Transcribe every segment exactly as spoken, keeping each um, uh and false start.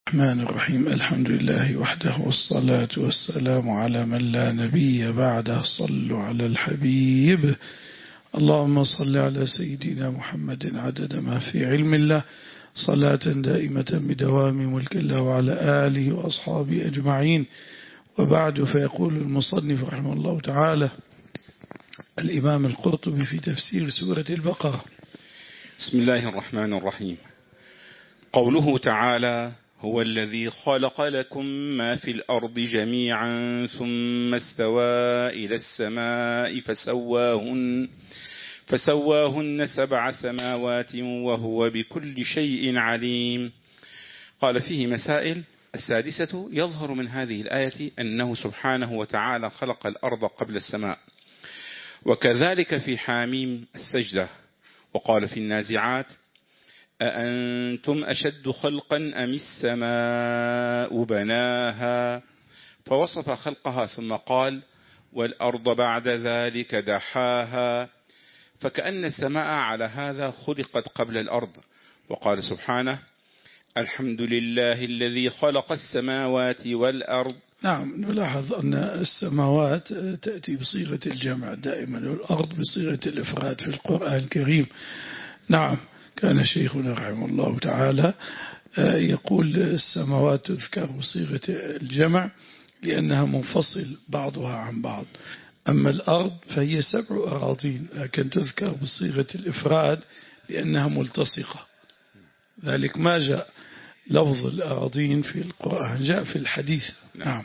الرحمن الرحيم. الحمد لله وحده والصلاة والسلام على من لا نبي بعده. صلوا على الحبيب. اللهم صل على سيدنا محمد عدد ما في علم الله، صلاة دائمة بدوام ملك الله، وعلى آله وأصحابه أجمعين. وبعد، فيقول المصنف رحمه الله تعالى الإمام القرطبي في تفسير سورة البقرة: بسم الله الرحمن الرحيم. قوله تعالى: هو الذي خلق لكم ما في الأرض جميعا ثم استوى إلى السماء فسواهن, فسواهن سبع سماوات وهو بكل شيء عليم. قال فيه مسائل. السادسة: يظهر من هذه الآية أنه سبحانه وتعالى خلق الأرض قبل السماء، وكذلك في حاميم السجدة. وقال في النازعات: أأنتم أشد خلقا أم السماء بناها، فوصف خلقها ثم قال: والأرض بعد ذلك دحاها، فكأن السماء على هذا خلقت قبل الأرض. وقال سبحانه: الحمد لله الذي خلق السماوات والأرض. نعم، نلاحظ أن السماوات تأتي بصيغة الجمع دائما، والأرض بصيغة الإفراد في القرآن الكريم. نعم، كان شيخنا رحمه الله تعالى يقول السماوات تذكر بصيغة الجمع لأنها منفصل بعضها عن بعض، أما الأرض فهي سبع أراضين لكن تذكر بصيغة الإفراد لأنها ملتصقة. ذلك ما جاء لفظ الأراضين في القرآن، جاء في الحديث. نعم.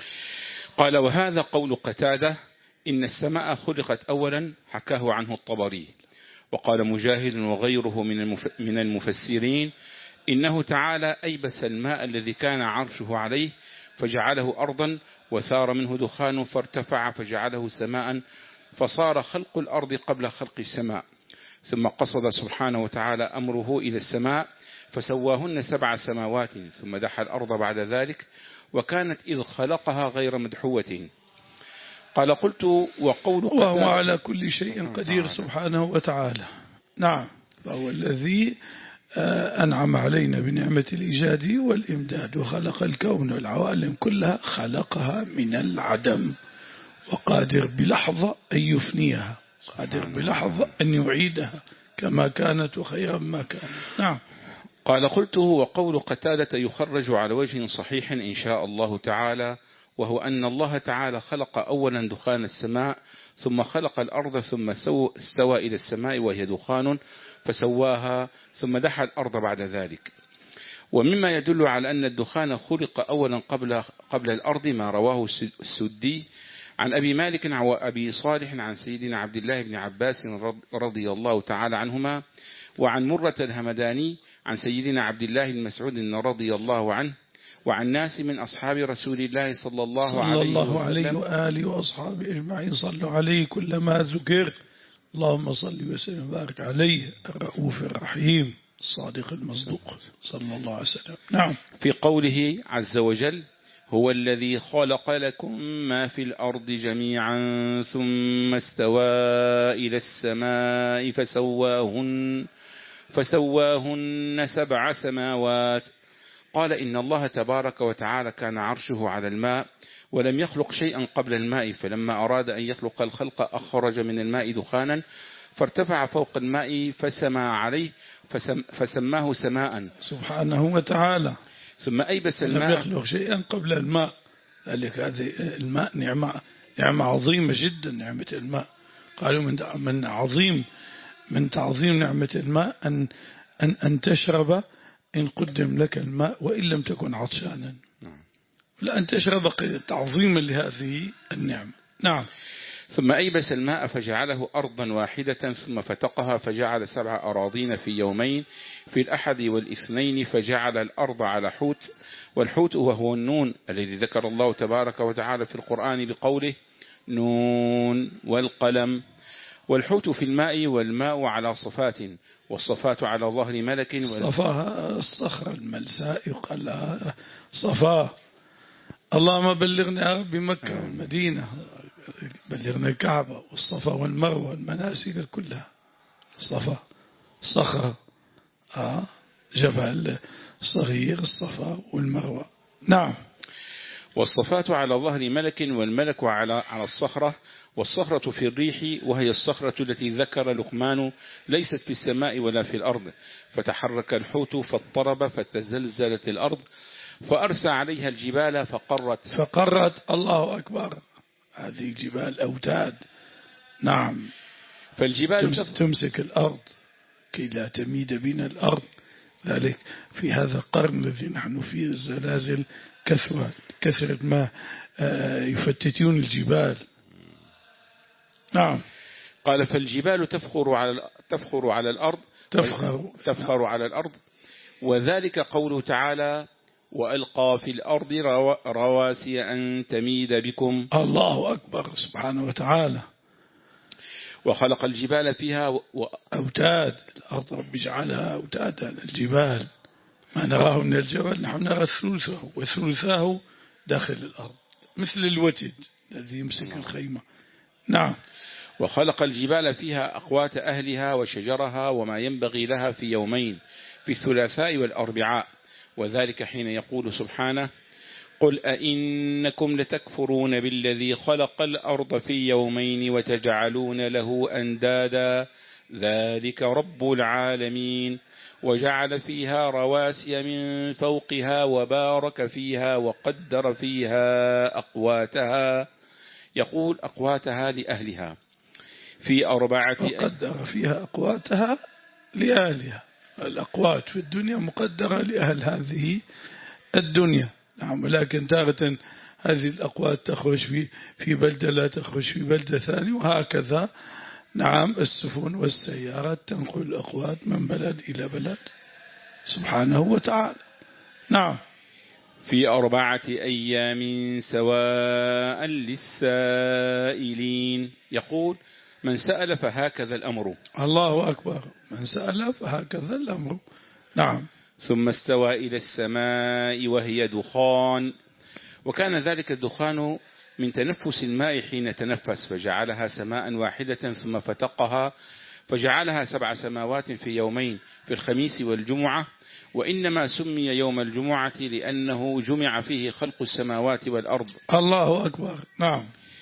قال: وهذا قول قتادة إن السماء خلقت أولا، حكاه عنه الطبري. وقال مجاهد وغيره من المفسرين إنه تعالى أيبس الماء الذي كان عرشه عليه فجعله أرضا، وثار منه دخان فارتفع فجعله سماء، فصار خلق الأرض قبل خلق السماء. ثم قصد سبحانه وتعالى أمره إلى السماء فسواهن سبع سماوات، ثم دحى الأرض بعد ذلك، وكانت إذ خلقها غير مدحوة. قال: قلت: وقول وهو على كل شيء قدير سبحانه وتعالى. نعم، فهو الذي أنعم علينا بنعمة الإيجاد والإمداد، وخلق الكون والعوالم كلها، خلقها من العدم، وقادر بلحظة أن يفنيها، قادر بلحظة أن يعيدها كما كانت وخيرا ما كانت. نعم. قال: قلت: وقول قتادة يخرج على وجه صحيح إن شاء الله تعالى، وهو أن الله تعالى خلق أولا دخان السماء، ثم خلق الأرض، ثم استوى إلى السماء وهي دخان فسواها، ثم دحى الأرض بعد ذلك. ومما يدل على أن الدخان خلق أولا قبل, قبل الأرض ما رواه السدي عن أبي مالك وأبي صالح عن سيدنا عبد الله بن عباس رضي الله تعالى عنهما، وعن مرة الهمداني عن سيدنا عبد الله بن مسعود رضي الله عنه، وعن ناس من أصحاب رسول الله صلى الله, صلى عليه, الله عليه عليه وآله وأصحابه أجمعين. صلوا عليه كلما ذكر. اللهم صل وسلم وبارك عليه، الرؤوف الرحيم الصادق المصدوق صلى الله عليه وسلم. نعم. في قوله عز وجل: هو الذي خلق لكم ما في الأرض جميعا ثم استوى إلى السماء فسواهن, فسواهن سبع سماوات. قال: إن الله تبارك وتعالى كان عرشه على الماء، ولم يخلق شيئا قبل الماء، فلما أراد أن يخلق الخلق أخرج من الماء دخانا فارتفع فوق الماء فسمى عليه فسم فسماه سماء سبحانه وتعالى. ثم أيبس الماء، لم يخلق شيئا قبل الماء. ذلك هذه الماء نعمة, نعمة عظيمة جدا، نعمة الماء. قالوا من من عظيم من تعظيم نعمة الماء أن أن أن تشرب إن قدم لك الماء وإن لم تكن عطشانا، لا أن تشرب تعظيما لهذه النعمة. نعم. ثم أيبس الماء فجعله أرضا واحدة، ثم فتقها فجعل سبع أراضين في يومين، في الأحد والاثنين، فجعل الأرض على حوت، والحوت وهو النون الذي ذكر الله تبارك وتعالى في القرآن بقوله: نون والقلم. والحوت في الماء، والماء على صفات، والصفات على ظهر ملك. صفاها الصخرة الملساء يقال لها صفاه. اللهم بلغنا يا رب مكة والمدينة، بلغنا الكعبة والصفا والمروة والمناسك كلها. الصفا صخرة، آه جبل صغير الصفا والمروة. نعم. والصفات على ظهر ملك والملك على على الصخرة، والصخرة في الريح، وهي الصخرة التي ذكر لقمان ليست في السماء ولا في الأرض، فتحرك الحوت فاضطرب فتزلزلت الأرض فأرسى عليها الجبال فقرت فقرت الله أكبر. هذه الجبال أوتاد. نعم. فالجبال تمسك الأرض كي لا تميد بنا الأرض. ذلك في هذا القرن الذي نحن فيه الزلازل كثرة كثرة ما يفتتون الجبال. نعم. قال فالجبال تفخر على تفخر على الأرض تفخر تفخر على الأرض وذلك قوله تعالى وألقى في الأرض رواسي أن تميد بكم. الله أكبر سبحانه وتعالى. وخلق الجبال فيها و... أوتاد. الأرض رب اجعلها أوتادا. الجبال ما نراه من الجبل نحن نرى ثلثه وثلثاه داخل الأرض مثل الوتد الذي يمسك الخيمة. نعم. وخلق الجبال فيها أقوات أهلها وشجرها وما ينبغي لها في يومين في الثلاثاء والأربعاء، وذلك حين يقول سبحانه قل أئنكم لتكفرون بالذي خلق الأرض في يومين وتجعلون له أندادا ذلك رب العالمين وجعل فيها رواسي من فوقها وبارك فيها وقدر فيها أقواتها. يقول أقواتها لأهلها في أربعة وقدر فيها أقواتها لأهلها. الأقوات في الدنيا مقدرة لأهل هذه الدنيا. نعم. ولكن تارة هذه الأقوات تخرج في في بلدة لا تخرج في بلدة ثانية، وهكذا. نعم. السفن والسيارات تنقل الأقوات من بلد إلى بلد سبحانه وتعالى. نعم. في أربعة أيام سواء للسائلين. يقول من سأل فهكذا الأمر. الله أكبر. من سأل فهكذا الأمر. نعم. ثم استوى إلى السماء وهي دخان، وكان ذلك الدخان من تنفس الماء حين تنفس، فجعلها سماء واحدة ثم فتقها فجعلها سبع سماوات في يومين في الخميس والجمعة، وإنما سمي يوم الجمعة لأنه جمع فيه خلق السماوات والأرض. الله أكبر. نعم.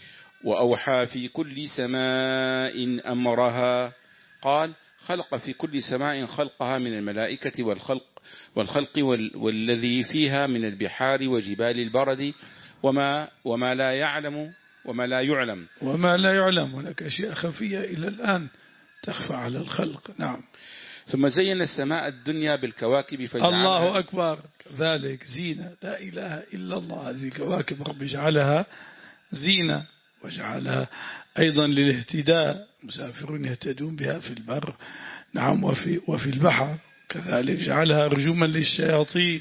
وأوحى في كل سماء أمرها. قال خلق في كل سماء خلقها من الملائكة والخلق والخلق والذي فيها من البحار وجبال البرد وما وما لا يعلم وما لا يعلم وما لا يعلم. هناك أشياء خفية إلى الآن تخفى على الخلق. نعم. ثم زين السماء الدنيا بالكواكب فجعلها. الله أكبر. ذلك زينة. لا إله إلا الله. هذه الكواكب رب جعلها زينة وجعلها أيضا للاهتداء. مسافرون يهتدون بها في البر. نعم. وفي, وفي البحر كذلك جعلها رجوما للشياطين.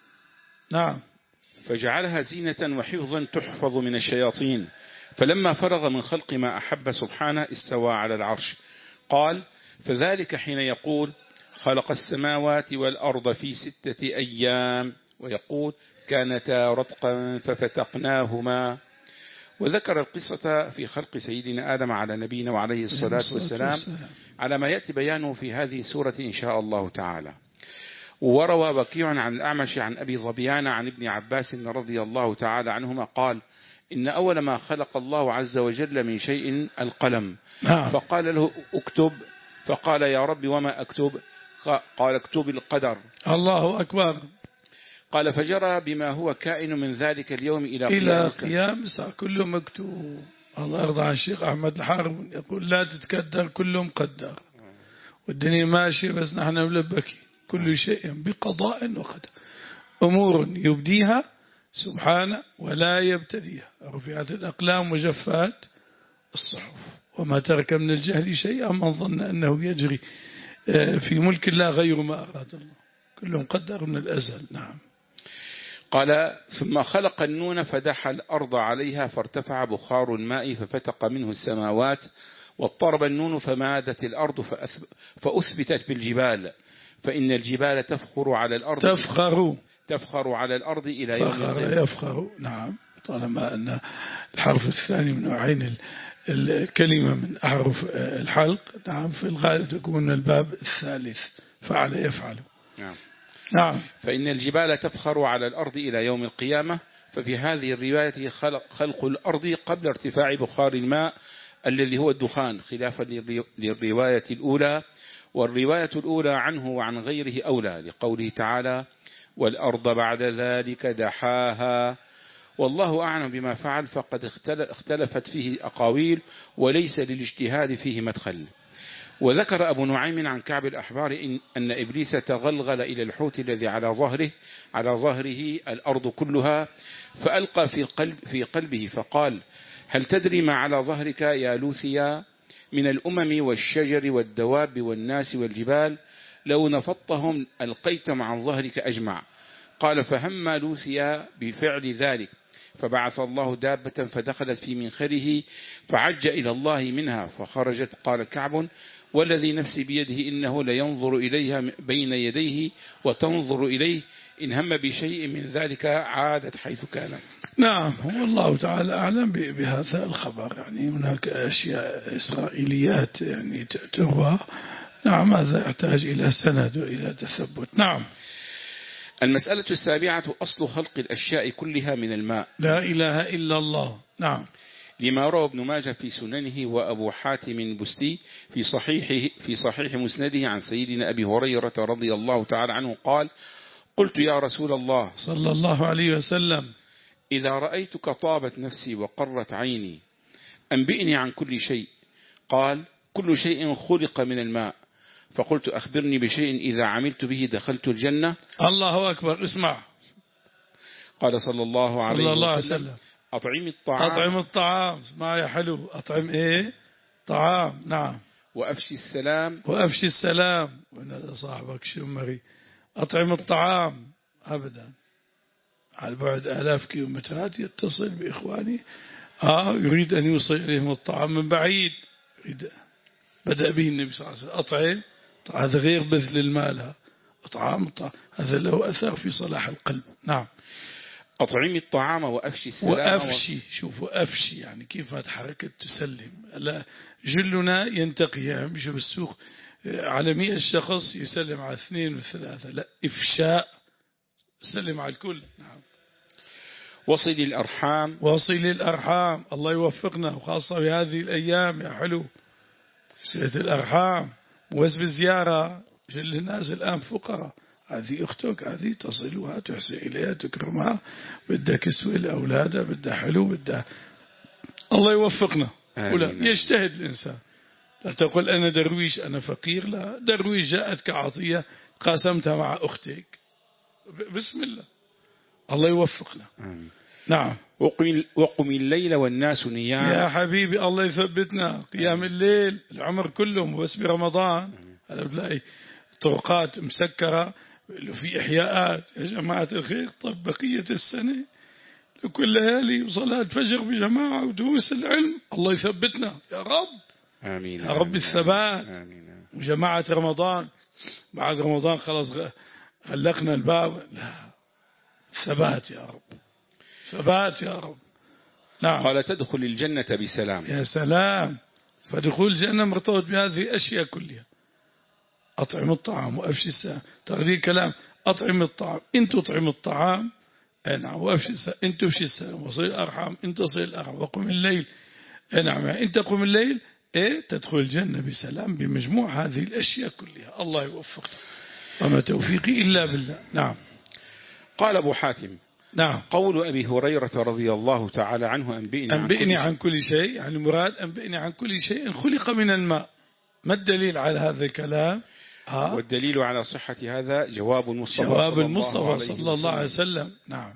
نعم. فجعلها زينة وحفظا تحفظ من الشياطين. فلما فرغ من خلق ما أحب سبحانه استوى على العرش. قال فذلك حين يقول خلق السماوات والأرض في ستة أيام، ويقول كانتا رتقا ففتقناهما. وذكر القصة في خلق سيدنا آدم على نبينا وعليه الصلاة والسلام على ما يأتي بيانه في هذه السورة إن شاء الله تعالى. وروى بكيع عن الأعمش عن أبي ظبيان عن ابن عباس رضي الله تعالى عنهما قال إن أول ما خلق الله عز وجل من شيء القلم، فقال له اكتب، فقال يا رب وما أكتب؟ قال اكتب القدر. الله أكبر. قال فجرى بما هو كائن من ذلك اليوم إلى إلى قيام الساعة كله مكتوب. الله يرضى عن الشيخ أحمد الحارب يقول لا تتكدر كله مقدر، والدنيا ماشية بس نحن ملبكي. كل شيء بقضاء وقدر. أمور يبديها سبحانه ولا يبتديها. رفعت الأقلام وجفات الصحف وما ترك من الجهل شيئا من ظن أنه يجري في ملك الله غير ما أراد الله. كله مقدر من الأزل. نعم. قال ثم خلق النون فدح الأرض عليها فارتفع بخار الماء ففتق منه السماوات، واضطرب النون فمادت الأرض فأثبتت بالجبال، فإن الجبال تفخر على الأرض تفخر تفخر على الأرض إلى يوم القيامة. يفخر. نعم. طالما أن الحرف الثاني من نوعين الكلمة من أحرف الحلق، نعم، في الغالب تكون من الباب الثالث فعل يفعل. نعم. نعم. فإن الجبال تفخر على الأرض إلى يوم القيامة. ففي هذه الرواية خلق, خلق الأرض قبل ارتفاع بخار الماء الذي هو الدخان، خلافا للرواية الأولى. والرواية الأولى عنه وعن غيره أولى، لقوله تعالى: والأرض بعد ذلك دحاها. والله أعلم بما فعل، فقد اختلفت فيه أقاويل وليس للاجتهاد فيه مدخل. وذكر أبو نعيم عن كعب الأحبار إن, أن إبليس تغلغل إلى الحوت الذي على ظهره على ظهره الأرض كلها، فألقى في قلب في قلبه فقال: هل تدري ما على ظهرك يا لوثيا من الأمم والشجر والدواب والناس والجبال؟ لو نفضتهم ألقيتم عن ظهرك أجمع. قال: فهم لوثيا بفعل ذلك، فبعث الله دابة فدخلت في منخره فعج إلى الله منها فخرجت. قال كعب: والذي نفسي بيده إنه لينظر إليها بين يديه وتنظر إليه، إن هم بشيء من ذلك عادت حيث كانت. نعم. هو الله تعالى أعلم بهذا الخبر، يعني هناك أشياء إسرائيليات يعني تروى. نعم، هذا يحتاج إلى سند وإلى تثبت. نعم. المسألة السابعة: أصل خلق الأشياء كلها من الماء. لا إله إلا الله. نعم. لما روى ابن ماجه في سننه وأبو حاتم البستي في صحيح في صحيح مسنده عن سيدنا أبي هريرة رضي الله تعالى عنه قال: قلت يا رسول الله صلى الله عليه وسلم: إذا رأيتك طابت نفسي وقرت عيني، أنبئني عن كل شيء. قال: كل شيء خلق من الماء. فقلت: أخبرني بشيء إذا عملت به دخلت الجنة. الله أكبر. اسمع. قال صلى الله عليه صلى الله وسلم: عليه وسلم: أطعم الطعام. أطعم الطعام. اسمع يا حلو، أطعم إيه؟ طعام. نعم. وأفشي السلام. وأفشي السلام. وإن صاحبك شمري. أطعم الطعام أبدا، على بعد آلاف كيلومترات يتصل بإخواني آه يريد أن يوصل إليهم الطعام من بعيد. يريد بدأ به النبي صلى الله عليه وسلم: أطعم. هذا غير بذل المال، أطعام. هذا له أثر في صلاح القلب. نعم. أطعم الطعام وأفشي السلام. وأفشي. شوفوا أفشي يعني كيف حركة تسلم. لا جلنا ينتقي، يعني مش بالسوق على مئة شخص يسلم على اثنين وثلاثة، لا، إفشاء، سلم على الكل. نعم. وصل الأرحام. وصل الأرحام. الله يوفقنا، وخاصة في هذه الأيام يا حلو. صلة الأرحام وبس بالزيارة. جل الناس الآن فقراء، هذه أختك، هذه تصلها تحسن إليها تكرمها، بدها كسوة لأولادها، بدها حلو، بدها. الله يوفقنا. ولا يجتهد الإنسان. لا تقول أنا درويش أنا فقير، لا، درويش جاءتك عطية قاسمتها مع أختك. بسم الله. الله يوفقنا. آمين. نعم. وقم الليل والناس نيام. يا حبيبي الله يثبتنا. قيام الليل العمر كله، بس برمضان هذا بتلاقي طرقات مسكرة في إحياءات. يا جماعة الخير، طب بقية السنة لكل ليالي وصلاة فجر بجماعة ودروس العلم. الله يثبتنا يا رب. آمين يا رب الثبات. آمين. وجماعة رمضان بعد رمضان خلاص غلقنا الباب، لا، ثبات يا رب، ثبات يا رب. نعم. قال: تدخل الجنة بسلام. يا سلام. فدخول الجنة مرتبط بهذه الأشياء كلها. أطعم الطعام وأفشي السلام. تغذية كلام. أطعم الطعام، إن تطعم الطعام. نعم. وأفشي السلام، إن تفشي السلام. وصل الأرحام، إن تصل الأرحام. وقم الليل. نعم. إن تقوم الليل إيه تدخل الجنة بسلام، بمجموع هذه الأشياء كلها. الله يوفق، وما توفيقي إلا بالله. نعم. قال أبو حاتم: نعم. قول أبي هريرة رضي الله تعالى عنه: أنبئني, أنبئني عن, عن كل شيء، يعني المراد أنبئني عن كل شيء خلق من الماء. ما الدليل على هذا الكلام؟ ها؟ والدليل على صحة هذا جواب المصطفى جواب المصطفى صلى الله عليه وسلم. نعم.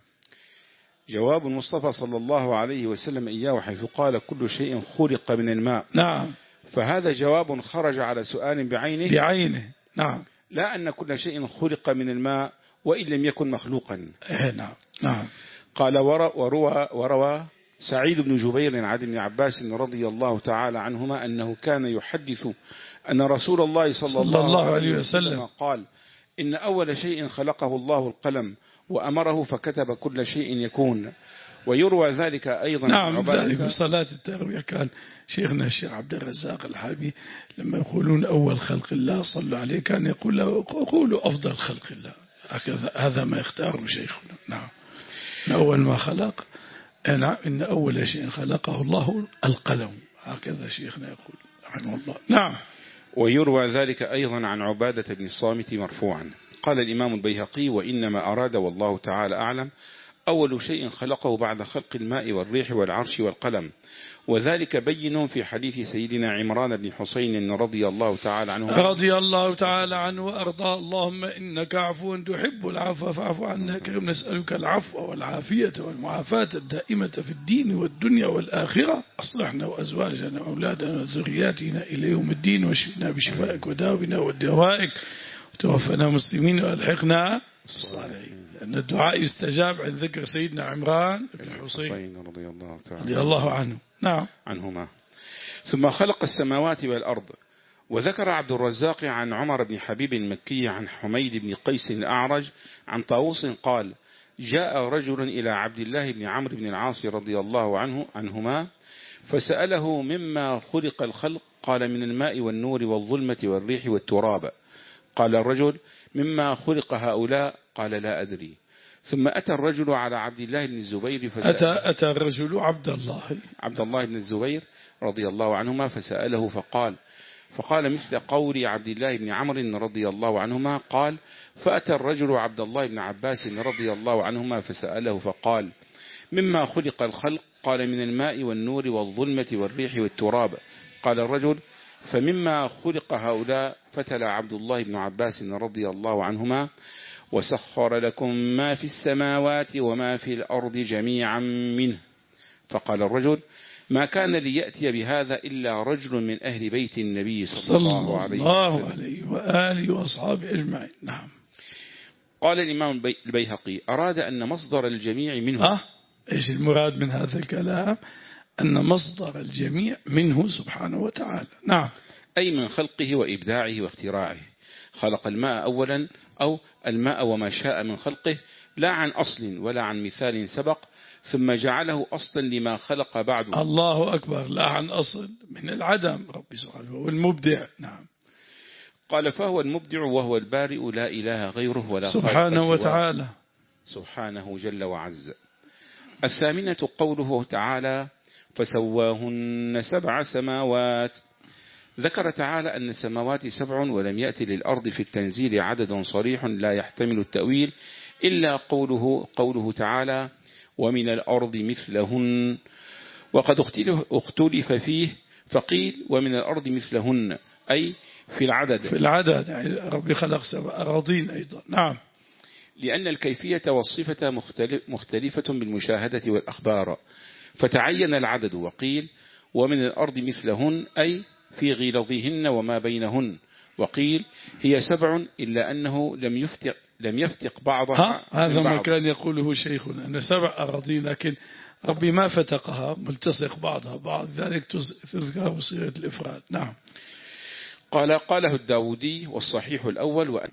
جواب المصطفى صلى الله عليه وسلم إياه، حيث قال: كل شيء خلق من الماء. نعم. فهذا جواب خرج على سؤال بعينه. بعينه. نعم. لا أن كل شيء خلق من الماء وإن لم يكن مخلوقا. إيه نعم. نعم. قال: وروى, وروى سعيد بن جبير عن ابن عباس رضي الله تعالى عنهما أنه كان يحدث أن رسول الله صلى, صلى الله, الله عليه وسلم قال: إن أول شيء خلقه الله القلم وأمره فكتب كل شيء يكون. ويروى ذلك أيضا. نعم. ذلك صلاة التراويح كان شيخنا الشيخ عبد الرزاق الحلبي لما يقولون أول خلق الله صلوا عليه كان يقول له قولوا أفضل خلق الله. هكذا هذا ما يختاره شيخنا. نعم. أول ما خلق نعم إن أول شيء خلقه الله القلم، هكذا شيخنا يقول رحمه الله. نعم. ويروى ذلك أيضا عن عبادة بن الصامت مرفوعا قال الإمام البيهقي: وإنما أراد والله تعالى أعلم أول شيء خلقه بعد خلق الماء والريح والعرش والقلم، وذلك بين في حديث سيدنا عمران بن حسين رضي الله تعالى عنه رضي الله تعالى عنه وأرضاه: اللهم إنك عفو تحب العفو فاعف عنا كريم، نسألك العفو والعافية والمعافاة الدائمة في الدين والدنيا والآخرة، أصلحنا وأزواجنا وأولادنا وذرياتنا إلى يوم الدين، واشفنا بشفائك وداونا ودوائك، وتوفنا مسلمين وألحقنا بالصالحين. لأن الدعاء يستجاب عند ذكر سيدنا عمران بن حسين رضي الله تعالى رضي الله عنه. نعم. عنهما. ثم خلق السماوات والأرض. وذكر عبد الرزاق عن عمر بن حبيب المكي عن حميد بن قيس الأعرج عن طاووس قال: جاء رجل إلى عبد الله بن عمرو بن العاص رضي الله عنه عنهما فسأله: مما خلق الخلق؟ قال: من الماء والنور والظلمة والريح والتراب. قال الرجل: مما خلق هؤلاء؟ قال: لا أدري. ثم أتى الرجل على عبد الله بن الزبير فسأله أتى, أتى الرجل عبد الله عبد الله بن الزبير رضي الله عنهما فسأله فقال فقال مثل قول عبد الله بن عمرو رضي الله عنهما. قال: فأتى الرجل عبد الله بن عباس رضي الله عنهما فسأله فقال: مما خلق الخلق؟ قال: من الماء والنور والظلمة والريح والتراب. قال الرجل: فمما خلق هؤلاء؟ فتلا عبد الله بن عباس رضي الله عنهما: وسخر لكم ما في السماوات وما في الأرض جميعا منه. فقال الرجل: ما كان ليأتي بهذا إلا رجل من أهل بيت النبي صلى الله عليه وسلم عليه وآله وأصحابه أجمعين. نعم. قال الإمام البيهقي: أراد أن مصدر الجميع منه. أه؟ إيش المراد من هذا الكلام؟ أن مصدر الجميع منه سبحانه وتعالى. نعم. أي من خلقه وإبداعه واختراعه. خلق الماء أولا، أو الماء وما شاء من خلقه، لا عن أصل ولا عن مثال سبق، ثم جعله أصلا لما خلق بعده. الله أكبر. لا عن أصل، من العدم ربي سبحانه والمبدع. نعم. قال: فهو المبدع وهو البارئ لا إله غيره ولا سبحانه وتعالى سبحانه جل وعز. الثامنة قوله تعالى: فسواهن سبع سماوات. ذكر تعالى أن السماوات سبع، ولم يأتي للأرض في التنزيل عدد صريح لا يحتمل التأويل إلا قوله قوله تعالى: ومن الأرض مثلهن. وقد اختلف فيه فقيل: ومن الأرض مثلهن أي في العدد في العدد يعني ربي خلق سبع أراضين أيضا. نعم. لأن الكيفية والصفة مختلفة بالمشاهدة والأخبار، فتعين العدد. وقيل: ومن الأرض مثلهن أي في غلظهن وما بينهن. وقيل: هي سبع إلا أنه لم يفتق لم يفتق بعضها. هذا ما كان يقوله شيخنا أن سبع أراضين، لكن ربي ما فتقها، ملتصق بعضها بعض، ذلك تذكر بصيغة الإفراد. نعم. قال قاله الداودي: والصحيح الأول وأن